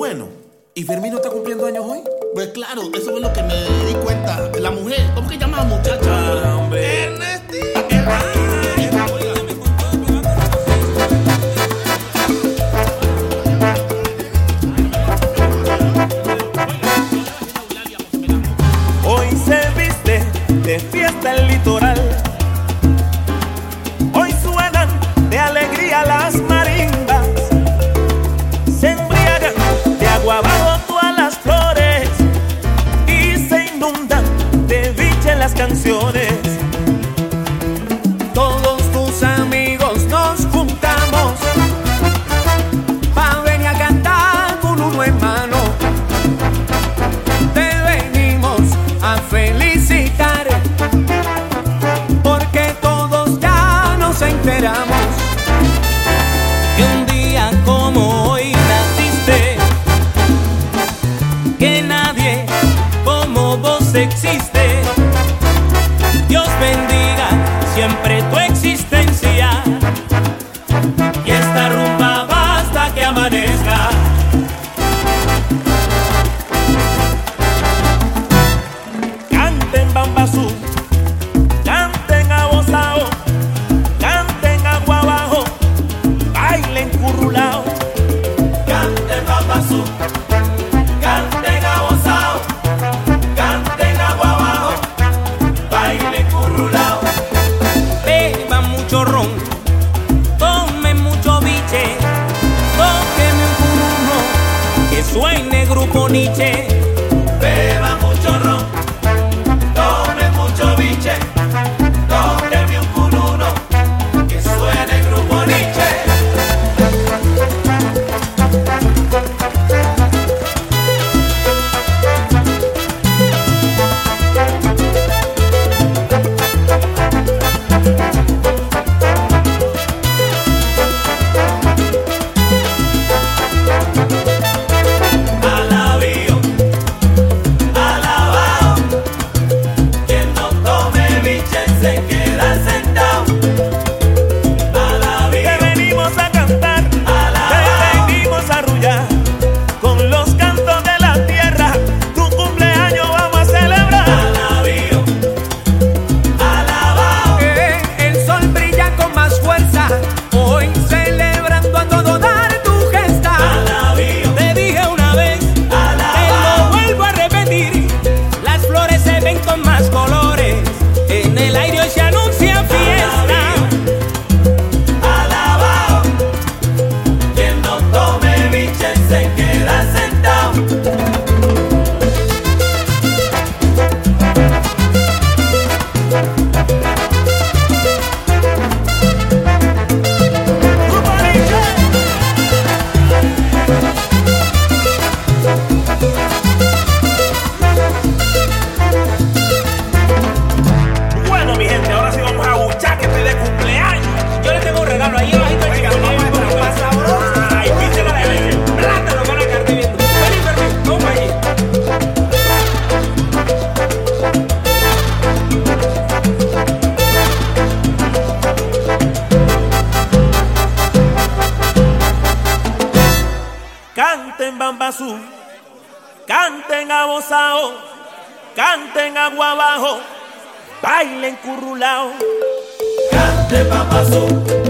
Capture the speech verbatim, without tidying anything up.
Bueno, ¿y Fermín no está cumpliendo años hoy? Pues claro, eso es lo que me di cuenta. La mujer, ¿cómo que llama la muchacha? Ah, hombre. Ernestina. Hoy se viste de fiesta el litoral. Hoy suenan de alegría las marimbas. Se embriagan de agua abajo todas las flores y se inundan de dicha en las canciones. Todos tus amigos nos juntamos pa' venir a cantar con uno en mano. Te venimos a felicitar porque todos ya nos enteramos que un día como hoy naciste, que nadie como vos existe. Dios bendiga siempre tu existencia y esta rumba basta que amanezca. Canten Bambasú, canten abozao, canten agua abajo, bailen currulao. Canten Bambasú, canten abozao, canten agua abajo, bailen currulao. Beban mucho ron, tomen mucho biche, tóquenme un curuno, que suene Grupo Nietzsche. Beban mucho ron, tomen mucho biche, tóquenme un curuno, que suene Grupo Nietzsche. Alabío, alabao, quien no tome biche se queda sentado. Alabío, te venimos a cantar, alabao, te venimos a arrullar con los cantos de la tierra. Tu cumpleaños vamos a celebrar. Alabío, alabao, que el sol brilla con más fuerza hoy, celebrando a todo dar tu gesta. Alabío, te dije una vez, alabao, te lo vuelvo a repetir, las flores se ven con más colores, en el aire hoy se anuncia fiesta. Alabao, quien no tome biche se queda sentado. Grupo Nietzsche. Bueno, mi gente, ahora sí vamos a buchar que te de cumpleaños. Yo le tengo un regalo ahí abajito al chico. Más sabroso. Ay, píchale a la gente. Plátano con la carne viendo. Vení, Fermín, vamos allí. Canten Bambasú, canten abozao, canten agua abajo, bailen currulao. Canten Bambasú,